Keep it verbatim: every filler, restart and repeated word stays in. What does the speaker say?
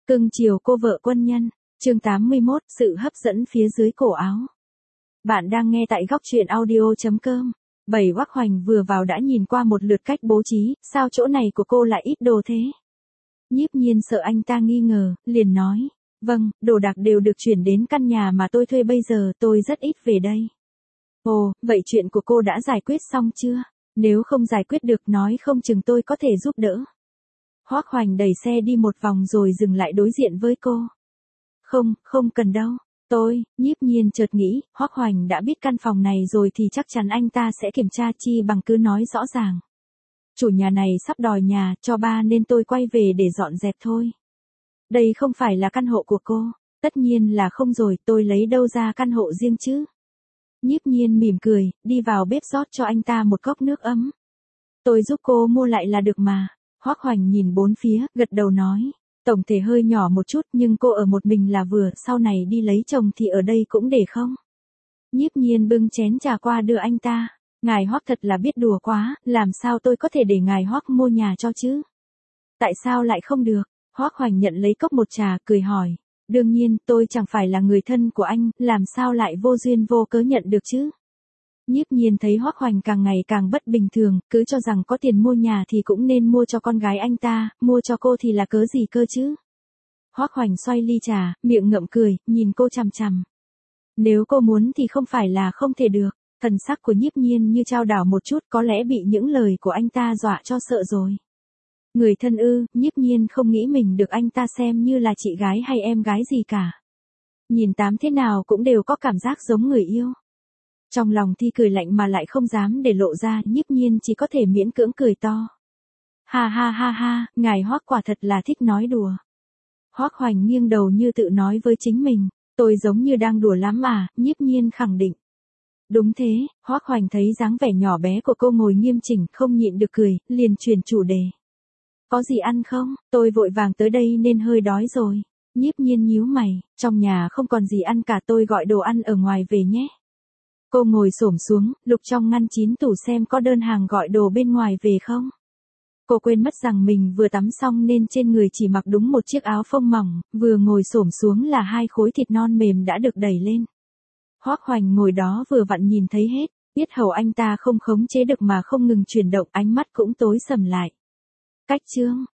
Cưng chiều cô vợ quân nhân. Chương tám mươi mốt, sự hấp dẫn phía dưới cổ áo. Bạn đang nghe tại góc truyện audio chấm com. Bảy Hoắc Hoành vừa vào đã nhìn qua một lượt cách bố trí, sao chỗ này của cô lại ít đồ thế? Nhiếp Nhiên sợ anh ta nghi ngờ, liền nói, vâng, đồ đạc đều được chuyển đến căn nhà mà tôi thuê bây giờ, tôi rất ít về đây. Ồ, vậy chuyện của cô đã giải quyết xong chưa? Nếu không giải quyết được nói không chừng tôi có thể giúp đỡ. Hoắc Hoành đẩy xe đi một vòng rồi dừng lại đối diện với cô. Không, không cần đâu. Tôi, Nhiếp Nhiên chợt nghĩ, Hoắc Hoành đã biết căn phòng này rồi thì chắc chắn anh ta sẽ kiểm tra, chi bằng cứ nói rõ ràng. Chủ nhà này sắp đòi nhà cho ba nên tôi quay về để dọn dẹp thôi. Đây không phải là căn hộ của cô. Tất nhiên là không rồi, tôi lấy đâu ra căn hộ riêng chứ. Nhiếp Nhiên mỉm cười, đi vào bếp rót cho anh ta một cốc nước ấm. Tôi giúp cô mua lại là được mà. Hoắc Hoành nhìn bốn phía, gật đầu nói. Tổng thể hơi nhỏ một chút nhưng cô ở một mình là vừa, sau này đi lấy chồng thì ở đây cũng để không? Nhiếp Nhiên bưng chén trà qua đưa anh ta. Ngài Hoắc thật là biết đùa quá, làm sao tôi có thể để ngài Hoắc mua nhà cho chứ? Tại sao lại không được? Hoắc Hoành nhận lấy cốc một trà, cười hỏi. Đương nhiên, tôi chẳng phải là người thân của anh, làm sao lại vô duyên vô cớ nhận được chứ? Nhiếp Nhiên thấy Hoắc Hoành càng ngày càng bất bình thường, cứ cho rằng có tiền mua nhà thì cũng nên mua cho con gái anh ta, mua cho cô thì là cớ gì cơ chứ? Hoắc Hoành xoay ly trà, miệng ngậm cười, nhìn cô chằm chằm. Nếu cô muốn thì không phải là không thể được. Thần sắc của Nhiếp Nhiên như chao đảo một chút, có lẽ bị những lời của anh ta dọa cho sợ rồi. Người thân ư? Nhiếp Nhiên không nghĩ mình được anh ta xem như là chị gái hay em gái gì cả. Nhìn tám thế nào cũng đều có cảm giác giống người yêu. Trong lòng thì cười lạnh mà lại không dám để lộ ra, Nhiếp Nhiên chỉ có thể miễn cưỡng cười to. Ha ha ha ha, ngài Hoắc quả thật là thích nói đùa. Hoắc Hoành nghiêng đầu như tự nói với chính mình, tôi giống như đang đùa lắm mà, Nhiếp Nhiên khẳng định. Đúng thế, Hoắc Hoành thấy dáng vẻ nhỏ bé của cô ngồi nghiêm chỉnh, không nhịn được cười, liền chuyển chủ đề. Có gì ăn không? Tôi vội vàng tới đây nên hơi đói rồi. Nhiếp Nhiên nhíu mày, trong nhà không còn gì ăn cả, tôi gọi đồ ăn ở ngoài về nhé. Cô ngồi xổm xuống, lục trong ngăn chín tủ xem có đơn hàng gọi đồ bên ngoài về không. Cô quên mất rằng mình vừa tắm xong nên trên người chỉ mặc đúng một chiếc áo phông mỏng, vừa ngồi xổm xuống là hai khối thịt non mềm đã được đẩy lên. Hoắc Hoành ngồi đó vừa vặn nhìn thấy hết, biết hầu anh ta không khống chế được mà không ngừng chuyển động, ánh mắt cũng tối sầm lại. Cách chương,